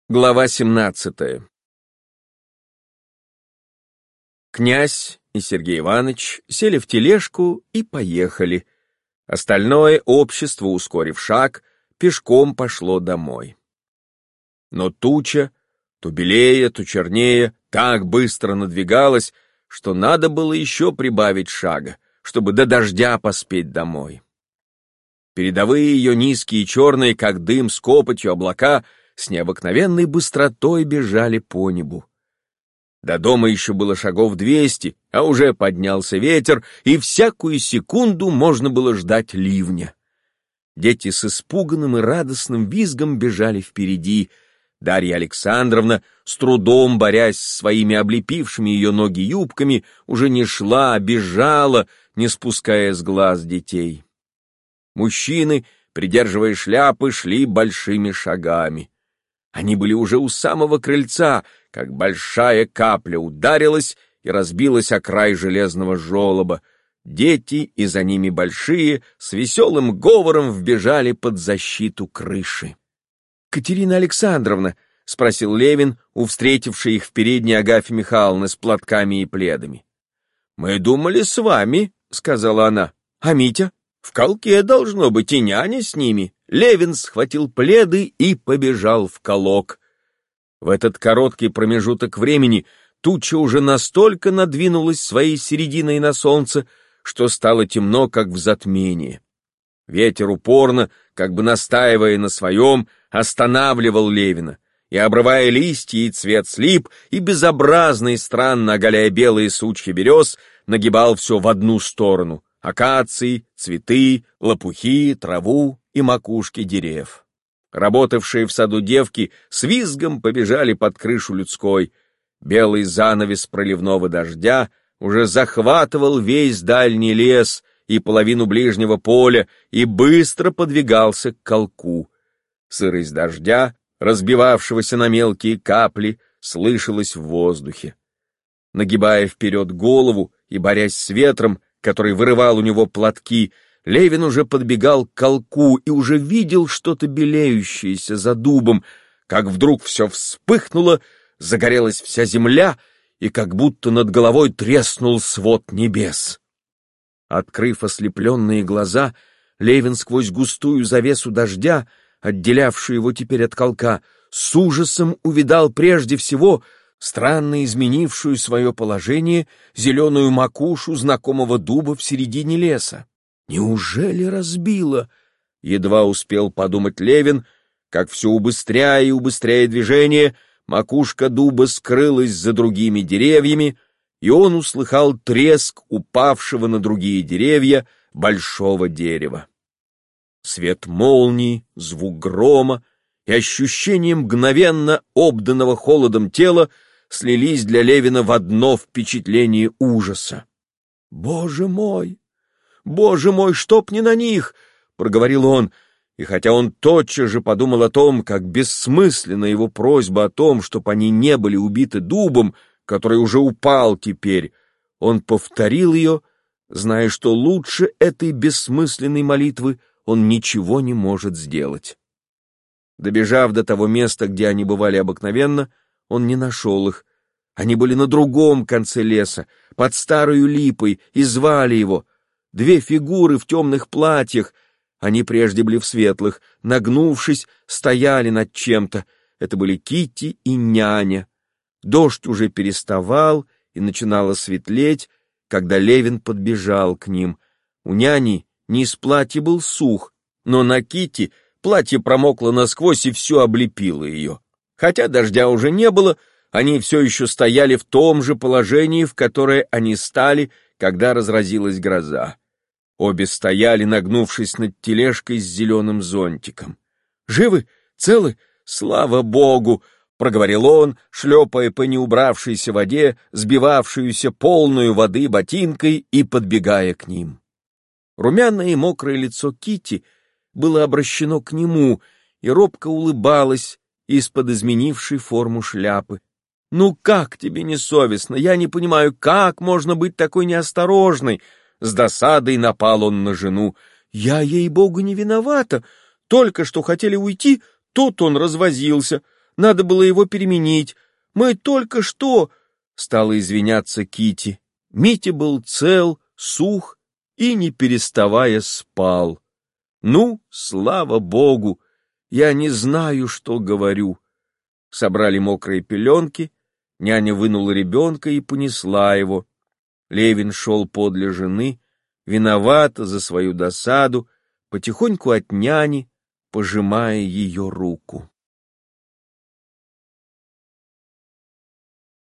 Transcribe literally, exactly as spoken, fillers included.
Глава семнадцатая. Князь и Сергей Иванович сели в тележку и поехали. Остальное общество, ускорив шаг, пешком пошло домой. Но туча, то белее, то чернее, так быстро надвигалась, что надо было еще прибавить шага, чтобы до дождя поспеть домой. Передовые ее низкие и черные, как дым с копотью, облака с необыкновенной быстротой бежали по небу. До дома еще было шагов двести, а уже поднялся ветер, и всякую секунду можно было ждать ливня. Дети с испуганным и радостным визгом бежали впереди. Дарья Александровна, с трудом борясь с своими облепившими ее ноги юбками, уже не шла, а бежала, не спуская с глаз детей. Мужчины, придерживая шляпы, шли большими шагами. Они были уже у самого крыльца, как большая капля ударилась и разбилась о край железного желоба. Дети, и за ними большие, с веселым говором вбежали под защиту крыши. — Катерина Александровна, — спросил Левин, у встретившей их в передней Агафьи Михайловны с платками и пледами. — Мы думали, с вами, — сказала она. — А Митя? В колке должно быть, и няня с ними. Левин схватил пледы и побежал в колок. В этот короткий промежуток времени туча уже настолько надвинулась своей серединой на солнце, что стало темно, как в затмении. Ветер упорно, как бы настаивая на своем, останавливал Левина, и, обрывая листья и цвет слип, и безобразно и странно оголяя белые сучья берез, нагибал все в одну сторону — акации, цветы, лопухи, траву и макушки деревьев. Работавшие в саду девки с визгом побежали под крышу людской. Белый занавес проливного дождя уже захватывал весь дальний лес и половину ближнего поля и быстро подвигался к колку. Сырость дождя, разбивавшегося на мелкие капли, слышалась в воздухе. Нагибая вперед голову и борясь с ветром, который вырывал у него платки, Левин уже подбегал к колку и уже видел что-то белеющееся за дубом, как вдруг все вспыхнуло, загорелась вся земля, и как будто над головой треснул свод небес. Открыв ослепленные глаза, Левин сквозь густую завесу дождя, отделявшую его теперь от колка, с ужасом увидал прежде всего странно изменившую свое положение зеленую макушу знакомого дуба в середине леса. Неужели разбило? Едва успел подумать Левин, как все убыстряя и убыстряя движение, макушка дуба скрылась за другими деревьями, и он услыхал треск упавшего на другие деревья большого дерева. Свет молнии, звук грома и ощущение мгновенно обданного холодом тела слились для Левина в одно впечатление ужаса. «Боже мой! Боже мой, чтоб не на них!» — проговорил он, и хотя он тотчас же подумал о том, как бессмысленна его просьба о том, чтоб они не были убиты дубом, который уже упал теперь, он повторил ее, зная, что лучше этой бессмысленной молитвы он ничего не может сделать. Добежав до того места, где они бывали обыкновенно, он не нашел их. Они были на другом конце леса, под старою липой, и звали его. Две фигуры в темных платьях, они прежде были в светлых, нагнувшись, стояли над чем-то. Это были Китти и няня. Дождь уже переставал, и начинало светлеть, когда Левин подбежал к ним. У няни низ платья был сух, но на Китти платье промокло насквозь и все облепило ее. Хотя дождя уже не было, они все еще стояли в том же положении, в которое они стали, когда разразилась гроза. Обе стояли, нагнувшись над тележкой с зеленым зонтиком. «Живы? Целы? Слава Богу!» — проговорил он, шлепая по неубравшейся воде, сбивавшуюся полную воды ботинкой и подбегая к ним. Румяное и мокрое лицо Китти было обращено к нему и робко улыбалось из-под изменившей форму шляпы. «Ну как тебе не совестно? Я не понимаю, как можно быть такой неосторожной?» С досадой напал он на жену. «Я, ей-богу, не виновата. Только что хотели уйти, тут он развозился. Надо было его переменить. Мы только что...» — стала извиняться Кити. Митя был цел, сух и, не переставая, спал. «Ну, слава богу! Я не знаю, что говорю». Собрали мокрые пеленки, няня вынула ребенка и понесла его. Левин шел подле жены, виновато за свою досаду, потихоньку от няни, пожимая ее руку.